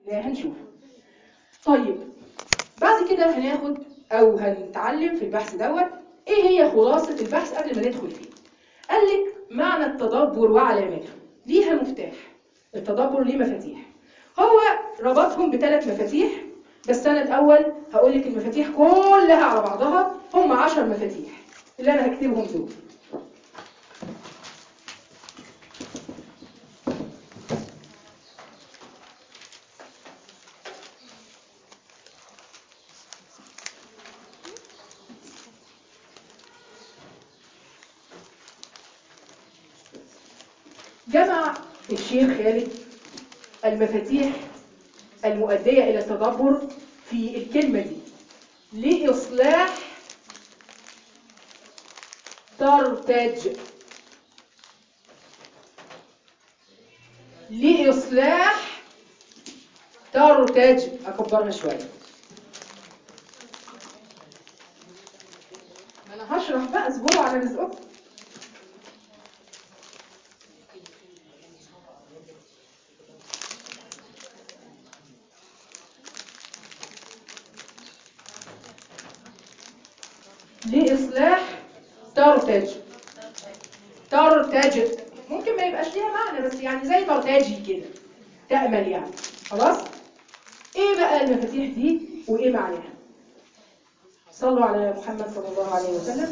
هنشوف. طيب بعد كده هناخد او هنتعلم في البحث دوت ايه هي خلاصه البحث قبل ما ندخل فيه. قال لك معنى التدبر وعلاماته، ليها مفتاح. التدبر ليه مفاتيح، هو ربطهم ب3 مفاتيح، بس انا الاول هقول لك المفاتيح كلها على بعضها، هم 10 مفاتيح اللي انا هكتبهم دول. جمع الشيخ خالد المفاتيح المؤدية إلى التدبر في الكلمة دي: لإصلاح ترتج. لإصلاح ترتج. أكبرها شوية، أنا هشرح بقى، اصبروا على رزقكم. لإصلاح ترتج. ترتج ممكن ما يبقاش ليها معنى، بس يعني زي ترتجي كده، تأمل يعني. خلاص، ايه بقى المفاتيح دي وايه معناها؟ صلوا على محمد صلى الله عليه وسلم.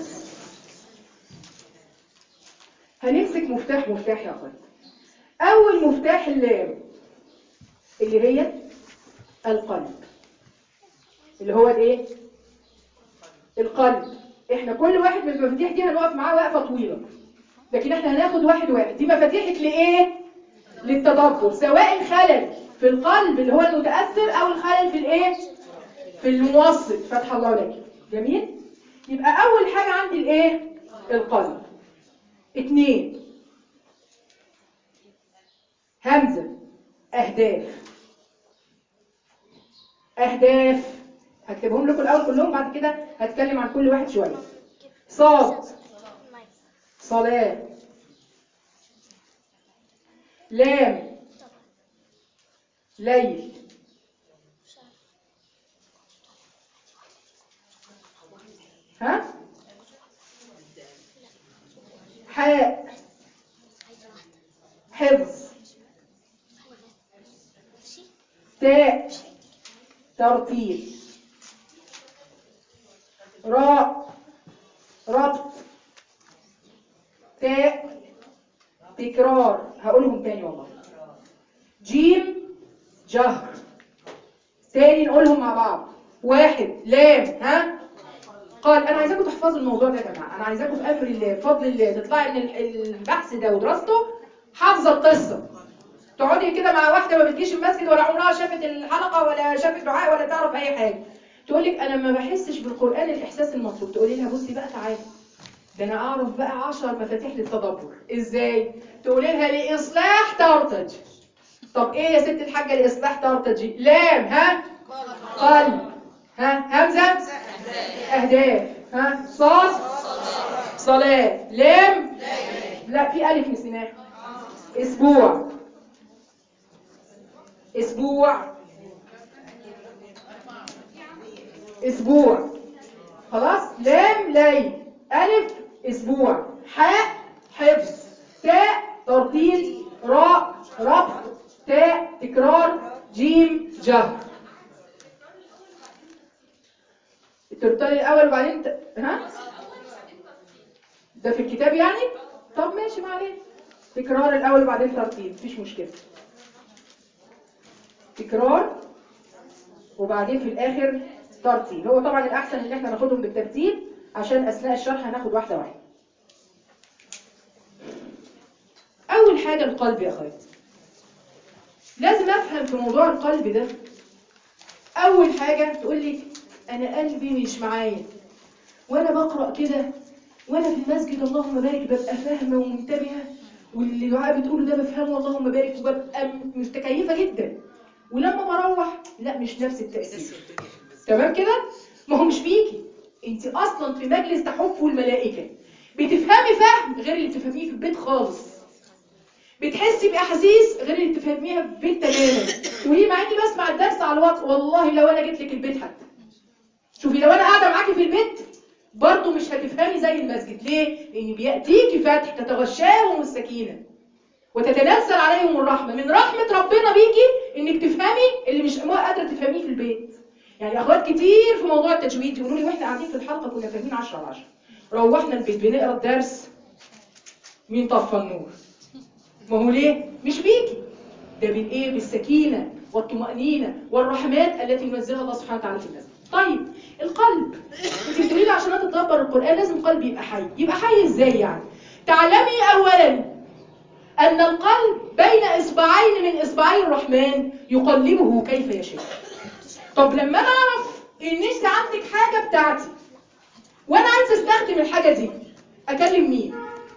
هنمسك مفتاح يا اخوان. اول مفتاح اللام، اللي هي القلب، اللي هو الايه؟ القلب. احنا كل واحد من المفاتيح دي هنقف معاه وقفه طويله، لكن احنا هناخد واحد واحد. دي مفاتيحك لايه؟ للتدبر، سواء الخلل في القلب اللي هو المتاثر او الخلل في الايه؟ في الموصل. فتح الله لك. جميل. يبقى اول حاجه عندي الايه؟ القلب. 2 همزه، اهداف. اهداف هكتبهم لكم الاول كلهم، بعد كده هتكلم عن كل واحد شويه. صاد، صلاه. لام، ليل. ها؟ حاء، حفظ. تاء، ترتيب. راء، ربط. تاء، تكرار. هقولهم تاني والله. جيم، جهر. تاني نقولهم مع بعض. 1 لام، ها؟ قال. انا عايزاكم تحفظوا الموضوع ده يا جماعه، انا عايزاكم بامر الله بفضل الله تطلعي من البحث ده ودراسته حافظه القصه. تقعدي كده مع واحده ما بتجيش المسجد ولا عمرها شافت الحلقه ولا شافت دعاء ولا تعرف اي حاجه، تقول لك انا ما بحسش بالقران الاحساس المطلوب، تقولي لها بصي بقى تعالي، ده انا اعرف بقى 10 مفاتيح للتدبر. ازاي؟ تقولي لها لاصلاح ترتج. طب ايه يا ست الحاجه لاصلاح ترتج؟ لام، ها؟ قلب. ها؟ همزه، اهداف. ها؟ صاد، صلاه. لام، لا في الف نسيناها. اسبوع، اسبوع، اسبوع. خلاص. لام، ليل. الف، اسبوع. حاء، حفظ. تاء، ترتيل. راء، ربط. تاء، تكرار. جيم، جهر. الترتيل الاول وبعدين ها؟ ده في الكتاب يعني؟ طب ماشي، ما علينا. تكرار الاول وبعدين ترتيل، مفيش مشكله. تكرار وبعدين في الاخر ترتيل. هو طبعا الاحسن ان احنا ناخدهم بالترتيب عشان اثناء الشرح هناخد واحده واحده. اول حاجه القلب يا اخواتي. لازم افهم في موضوع القلب ده. اول حاجه تقول لي انا قلبي مش معايا، وانا بقرا كده وانا في المسجد اللهم بارك ببقى فاهمه ومنتبهه، واللي دعاء بتقوله ده بفهمه اللهم بارك، وببقى متكيفه جدا، ولما بروح لا مش نفس التاثير. تمام كده؟ ما هو مش فيكي انت اصلا، في مجلس تحفه الملائكه بتفهمي فهم غير اللي بتفهميه في البيت خالص. بتحسي باحاسيس غير اللي تفهميها بالتمام. تقولي مع اني بسمع الدرس على الوقت، والله لو انا جيت لك البيت حتى، شوفي لو انا قاعده معاكي في البيت برضه مش هتفهمي زي المسجد. ليه؟ لان بياتيكي فتح تتغشاهم السكينه وتتنزل عليهم الرحمه. من رحمه ربنا بيكي انك تفهمي اللي مش قادره تفهميه في البيت. يعني اخوات كتير في موضوع التجويد يقولوا لي واحنا قاعدين في الحلقه كنا فاهمين 10 على 10، روحنا البيت بنقرا الدرس مين طفى النور؟ ما هو ليه؟ مش بيكي، ده بالايه؟ بالسكينه والطمانينه والرحمات التي ينزلها الله سبحانه وتعالى في الناس. طيب القلب، انت بتقولي لي عشان تتدبر القران لازم القلب يبقى حي. يبقى حي ازاي يعني؟ تعلمي اولا ان القلب بين اصبعين من اصبعي الرحمن يقلبه كيف يشاء. طب لما انا اعرف ان انت عندك حاجه بتاعتي وانا عايزه استخدم الحاجه دي، اكلم مين؟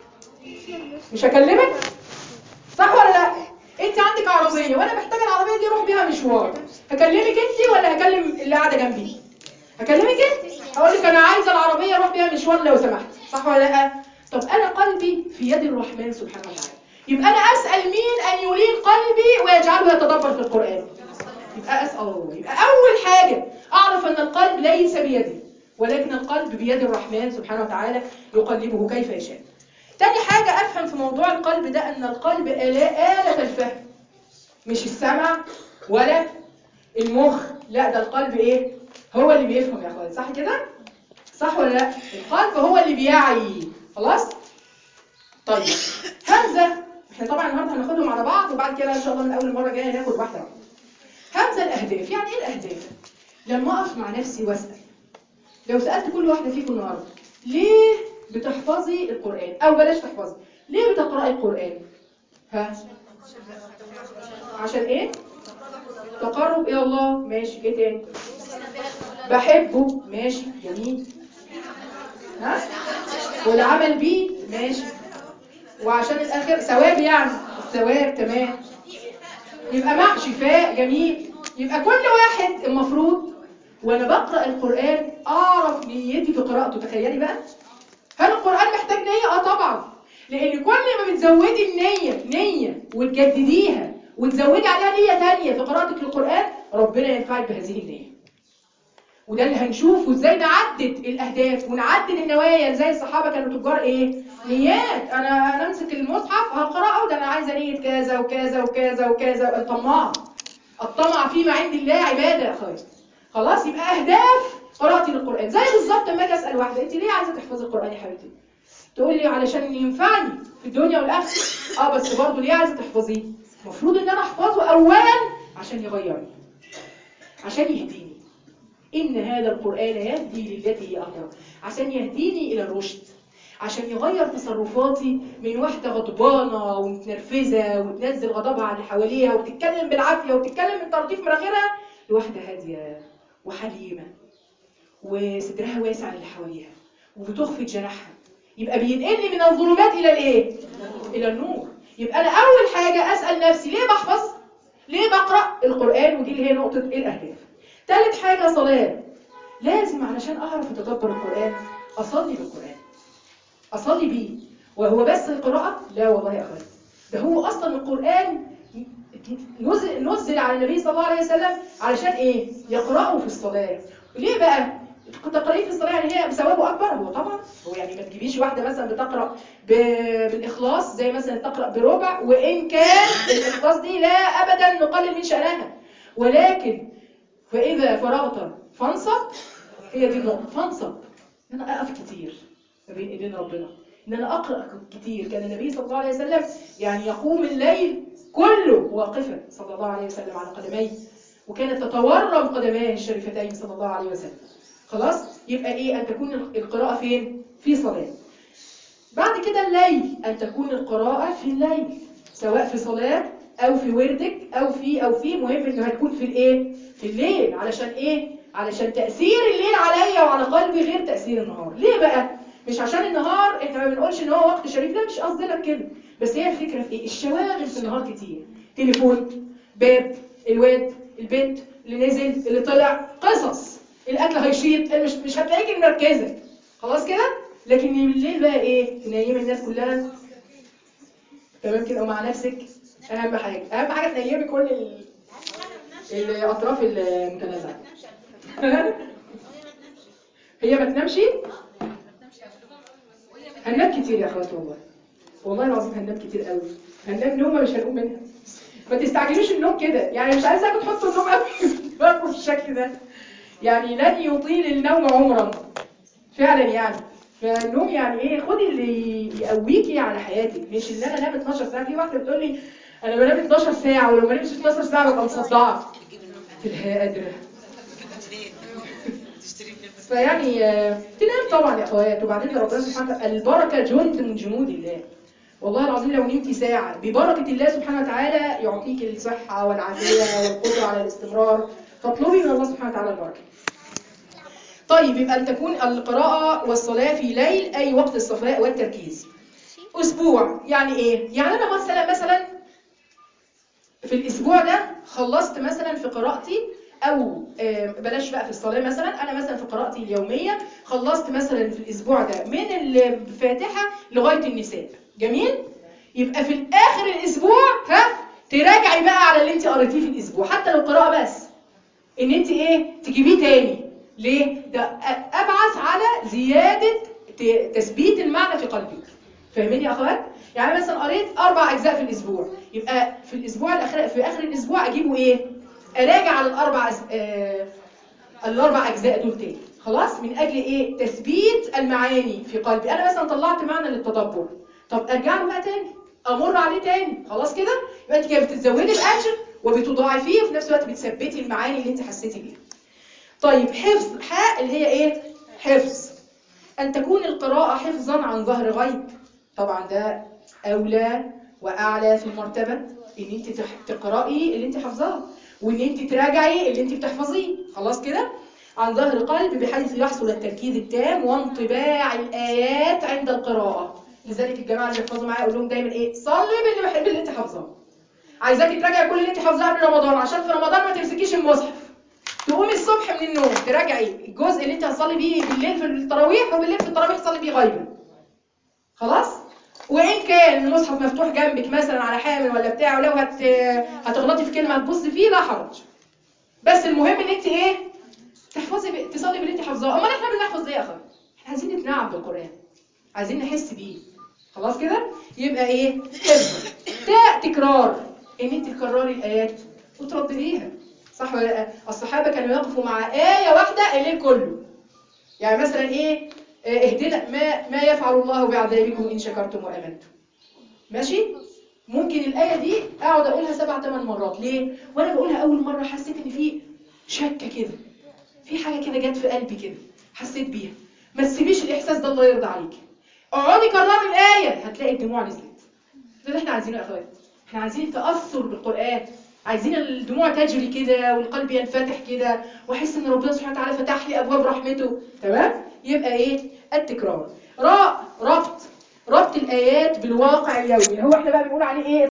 مش هكلمك؟ صح ولا لا؟ انت عندك عربيه وانا محتاجه العربيه دي اروح بيها مشوار، هكلمك انت ولا هكلم اللي قاعده جنبي؟ هكلمك انت، هقول لك انا عايزه العربيه اروح بيها مشوار لو سمحت، صح ولا لا؟ طب انا قلبي في يد الرحمن سبحانه وتعالى، يبقى انا اسال مين ان يلين قلبي ويجعله يتدبر في القران؟ يبقى اسال الله. يبقى اول حاجه اعرف ان القلب ليس بيدي، ولكن القلب بيد الرحمن سبحانه وتعالى يقلبه كيف يشاء. تاني حاجة أفهم في موضوع القلب ده أن القلب آلة الفهم، مش السمع ولا المخ، لا ده القلب إيه؟ هو اللي بيفهم يا أخوان، صح كده؟ صح ولا لا؟ القلب هو اللي بيعي. خلاص؟ طيب همزة، احنا طبعا النهارده هناخدهم على بعض وبعد كده إن شاء الله من أول مرة جاية ناخد واحدة. همزة الأهداف، يعني إيه الأهداف؟ لما أقف مع نفسي وأسأل، لو سألت كل واحدة فيكم النهارده ليه بتحفظي القرآن؟ أو بلاش تحفظي، ليه بتقرأي القرآن؟ ها؟ عشان إيه؟ تقرب إلى الله، ماشي. إيه تاني؟ بحبه، ماشي جميل. ها؟ والعمل بيه، ماشي. وعشان الآخر ثواب، يعني الثواب، تمام. يبقى مع شفاء، جميل. يبقى كل واحد المفروض وأنا بقرأ القرآن أعرف نيتي في قراءته. تخيلي بقى، هل القرآن محتاج نية؟ طبعا، لأن كل ما بتزودي النية وتجدديها وتزودي عليها نية تانية في قراءتك للقرآن ربنا ينفعك بهذه النية. وده اللي هنشوفه ازاي نعدد الأهداف ونعدد النوايا. زي الصحابة كانوا تجار ايه؟ نيات. أنا أمسك المصحف هقرأه، ده أنا عايزة نية كذا وكذا وكذا وكذا. الطمع فيما عند الله عبادة يا أخويا. خلاص، يبقى أهداف قراءتي للقرآن. زي بالظبط لما أجي أسأل واحدة أنت ليه عايزة تحفظي القرآن يا حبيبتي؟ تقول لي علشان ينفعني في الدنيا والآخرة. بس برضه ليه عايزة تحفظيه؟ المفروض إن أنا أحفظه أولا عشان يغيرني، عشان يهديني. إن هذا القرآن يهدي للتي هي أقوم، عشان يهديني إلى الرشد، عشان يغير تصرفاتي من واحدة غضبانة ومتنرفزة وتنزل غضبها على اللي حواليها وبتتكلم بالعافية وبتتكلم من طراطيف مراخيرها لواحدة هادية وحليمة وصدرها واسع للي حواليها وبتخفض جناحها. يبقى بينقلني من الظلمات إلى الإيه؟ إلى النور. يبقى أنا أول حاجة أسأل نفسي ليه بحفظ؟ ليه بقرأ القرآن؟ ودي اللي هي نقطة الأهداف. ثالث حاجة صلاة. لازم علشان أعرف أتدبر القرآن أصلي بالقرآن، أصلي بيه. وهو بس القراءة؟ لا والله يا أخوان، ده هو أصلا القرآن نزل على النبي صلى الله عليه وسلم علشان إيه؟ يقرأه في الصلاة. ليه بقى؟ تقرأيه في الصلاة يعني هي بثوابه أكبر؟ هو طبعا هو يعني ما تجيبيش واحدة مثلا بتقرأ بالإخلاص زي مثلا تقرأ بربع، وإن كان الإخلاص دي لا أبدا نقلل من شأنها، ولكن فإذا فرغت فانصب. هي دي النقطة، فانصب. إن أنا أقف كتير ما بين إيدين ربنا، إن أنا أقرأ كتير. كان النبي صلى الله عليه وسلم يعني يقوم الليل كله واقفا صلى الله عليه وسلم على قدميه، وكانت تتورم قدماه الشريفتين صلى الله عليه وسلم. خلاص، يبقى إيه؟ أن تكون القراءة فين؟ في صلاة. بعد كده الليل، أن تكون القراءة في الليل، سواء في صلاة أو في وردك أو في مهم إنه هتكون في الإيه؟ في الليل. علشان إيه؟ علشان تأثير الليل عليا وعلى قلبي غير تأثير النهار. ليه بقى؟ مش عشان النهار إحنا ما بنقولش إن هو وقت شريف، لا مش قصدنا كده، بس هي الفكرة في إيه؟ الشواغل في النهار كتير، تليفون، باب، الواد، البنت اللي نزل اللي طلع، قصص، الأكل هيشيط، مش هتلاقيك مركزة. خلاص كده؟ لكن بالليل بقى ايه؟ تنيم الناس كلها تمام كده، ومع نفسك اهم حاجه، اهم حاجه تنيمي كل الاطراف المتنازعه. هي ما تنامش. هننام كتير يا اخوات، والله العظيم هننام كتير قوي، هننام نومه مش هنقوم منها. ما تستعجلوش النوم كده، يعني مش عايزاكم تحطوا النوم قوي في دماغكم بالشكل ده، يعني لن يطيل النوم عمرا فعلا يعني. فالنوم يعني ايه، خدي اللي يقويكي على حياتك، مش ان انا انام 12 ساعه. في واحده بتقول لي انا بنام 12 ساعه ولو ما نمتش 12 ساعه ببقى مصدعه. تلاقيها قادره. فيعني تنام طبعا يا اخوات. وبعدين ربنا سبحانه وتعالى البركه جند من جنود الله. والله العظيم لو نمتي ساعه ببركه الله سبحانه وتعالى يعطيك الصحه والعافيه والقدره على الاستمرار. فاطلبي من الله سبحانه وتعالى البركه. طيب يبقى أن تكون القراءة والصلاة في ليل أي وقت الصفاء والتركيز. أسبوع يعني إيه؟ يعني أنا مثلا في الأسبوع ده خلصت مثلا في قراءتي، أو بلاش بقى في الصلاة مثلا، أنا مثلا في قراءتي اليومية خلصت مثلا في الأسبوع ده من الفاتحة لغاية النساء. جميل؟ يبقى في الآخر الأسبوع تراجعي بقى على اللي أنت قريتيه في الأسبوع، حتى لو قراءة بس، إن أنت تجيبيه تاني. ليه؟ ده أبعث على زيادة تثبيت المعنى في قلبك. فاهمين يا أخوات؟ يعني مثلا قريت 4 أجزاء في الأسبوع، يبقى في الأسبوع الأخير في آخر الأسبوع أجيبه أراجع على الأربع أجزاء دول تاني. خلاص؟ من أجل تثبيت المعاني في قلبي. أنا مثلا طلعت معنى للتدبر، طب أرجع له بقى تاني، أمر عليه تاني. خلاص كده؟ يبقى أنت كده بتزودي الأجر وبتضاعفيه وفي نفس الوقت بتثبتي المعاني اللي أنت حسيتي بيها. طيب حفظ، حاء اللي هي حفظ. أن تكون القراءة حفظا عن ظهر غيب. طبعا ده أولى وأعلى في المرتبة، إن أنت تقرأي اللي أنت حافظاه وإن أنت تراجعي اللي أنت بتحفظيه. خلاص كده؟ عن ظهر قلب بحيث يحصل التركيز التام وانطباع الآيات عند القراءة. لذلك الجماعة اللي بيحفظوا معايا أقول لهم دايما صلي باللي أنت حافظاه. عايزاكي تراجعي كل اللي أنت حافظاه قبل رمضان، عشان في رمضان ما تمسكيش المصحف، تقومي الصبح من النوم تراجعي الجزء اللي انت هتصلي بيه بالليل في التراويح، وبالليل في التراويح تصلي بيه غيبا. خلاص؟ وان كان المصحف مفتوح جنبك مثلا على حامل ولا بتاع، ولو هتغلطي في كلمه هتبص فيه لا حرج، بس المهم ان انت تحفظي تصلي باللي انت حافظاه. امال احنا بنحفظ ايه يا اخويا؟ احنا عايزين نتنعم بالقران، عايزين نحس بيه. خلاص كده؟ يبقى حفظ. ده تكرار، ان انت تكرري الايات وتردديها. صح ولا لا؟ الصحابه كانوا يقفوا مع ايه واحده الليل كله. يعني مثلا اهدنا ما يفعل الله بعذابكم ان شكرتم وامنتم. ماشي؟ ممكن الايه دي اقعد اقولها 7 8 مرات. ليه؟ وانا بقولها اول مره حسيت ان في شكه كده، في حاجه كده جت في قلبي كده، حسيت بيها. ما تسيبيش الاحساس ده، الله يرضى عليك. اقعدي كرري الايه هتلاقي الدموع نزلت. ده اللي احنا عايزينه يا اخوات. احنا عايزين تاثر بالقران، عايزين الدموع تجري كده والقلب ينفتح كده واحس ان ربنا سبحانه وتعالى فتح لي ابواب رحمته. تمام؟ يبقى التكرار. ربط الايات بالواقع اليومي، هو احنا بقى بنقول عليه